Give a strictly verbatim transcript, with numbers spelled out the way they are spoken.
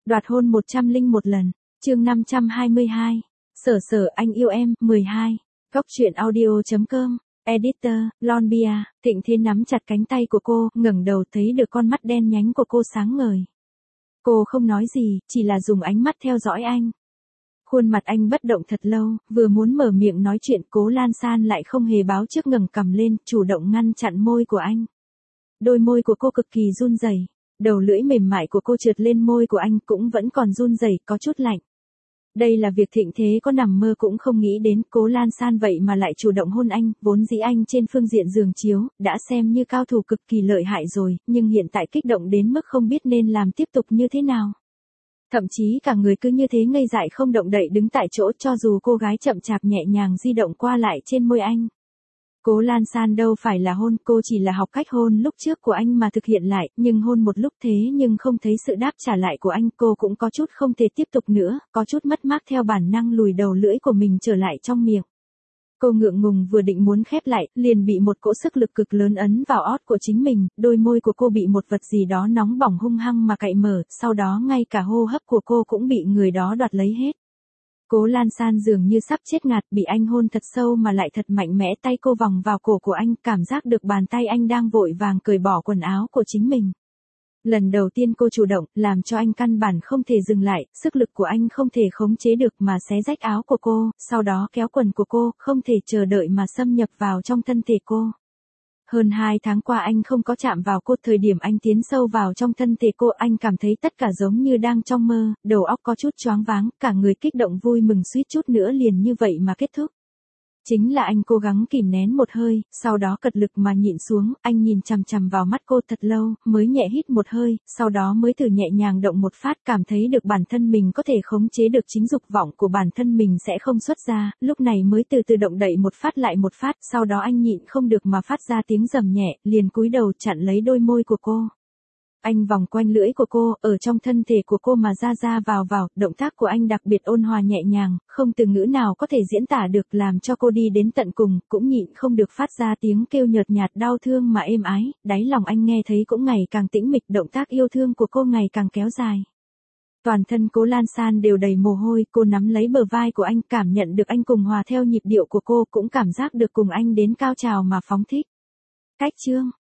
Đoạt hôn một trăm linh một lần, chương năm trăm hai mươi hai. Sở sở anh yêu em, mười hai. Góc truyện audio.com, Editor, Lonbia. Thịnh Thế nắm chặt cánh tay của cô, ngẩng đầu thấy được con mắt đen nhánh của cô sáng ngời. Cô không nói gì, chỉ là dùng ánh mắt theo dõi anh. Khuôn mặt anh bất động thật lâu, vừa muốn mở miệng nói chuyện, Cố Lan San lại không hề báo trước ngẩng cằm lên, chủ động ngăn chặn môi của anh. Đôi môi của cô cực kỳ run rẩy, đầu lưỡi mềm mại của cô trượt lên môi của anh cũng vẫn còn run rẩy, có chút lạnh. Đây là việc Thịnh Thế có nằm mơ cũng không nghĩ đến, Cố Lan San vậy mà lại chủ động hôn anh, vốn dĩ anh trên phương diện giường chiếu, đã xem như cao thủ cực kỳ lợi hại rồi, nhưng hiện tại kích động đến mức không biết nên làm tiếp tục như thế nào. Thậm chí cả người cứ như thế ngây dại không động đậy đứng tại chỗ, cho dù cô gái chậm chạp nhẹ nhàng di động qua lại trên môi anh. Cố Lan San đâu phải là hôn, cô chỉ là học cách hôn lúc trước của anh mà thực hiện lại, nhưng hôn một lúc thế nhưng không thấy sự đáp trả lại của anh, cô cũng có chút không thể tiếp tục nữa, có chút mất mát, theo bản năng lùi đầu lưỡi của mình trở lại trong miệng. Cô ngượng ngùng vừa định muốn khép lại, liền bị một cỗ sức lực cực lớn ấn vào ót của chính mình, đôi môi của cô bị một vật gì đó nóng bỏng hung hăng mà cạy mở, sau đó ngay cả hô hấp của cô cũng bị người đó đoạt lấy hết. Cố Lan San dường như sắp chết ngạt, bị anh hôn thật sâu mà lại thật mạnh mẽ, tay cô vòng vào cổ của anh, cảm giác được bàn tay anh đang vội vàng cởi bỏ quần áo của chính mình. Lần đầu tiên cô chủ động, làm cho anh căn bản không thể dừng lại, sức lực của anh không thể khống chế được mà xé rách áo của cô, sau đó kéo quần của cô, không thể chờ đợi mà xâm nhập vào trong thân thể cô. Hơn hai tháng qua anh không có chạm vào cô, thời điểm anh tiến sâu vào trong thân thể cô, anh cảm thấy tất cả giống như đang trong mơ, đầu óc có chút choáng váng, cả người kích động vui mừng suýt chút nữa liền như vậy mà kết thúc. Chính là anh cố gắng kìm nén một hơi, sau đó cật lực mà nhịn xuống, anh nhìn chằm chằm vào mắt cô thật lâu, mới nhẹ hít một hơi, sau đó mới thử nhẹ nhàng động một phát, cảm thấy được bản thân mình có thể khống chế được chính dục vọng của bản thân mình sẽ không xuất ra, lúc này mới từ từ động đậy một phát lại một phát, sau đó anh nhịn không được mà phát ra tiếng rầm nhẹ, liền cúi đầu chặn lấy đôi môi của cô. Anh vòng quanh lưỡi của cô, ở trong thân thể của cô mà ra ra vào vào, động tác của anh đặc biệt ôn hòa nhẹ nhàng, không từ ngữ nào có thể diễn tả được, làm cho cô đi đến tận cùng, cũng nhịn không được phát ra tiếng kêu nhợt nhạt đau thương mà êm ái, đáy lòng anh nghe thấy cũng ngày càng tĩnh mịch, động tác yêu thương của cô ngày càng kéo dài. Toàn thân Cố Lan San đều đầy mồ hôi, cô nắm lấy bờ vai của anh, cảm nhận được anh cùng hòa theo nhịp điệu của cô, cũng cảm giác được cùng anh đến cao trào mà phóng thích. Cách chương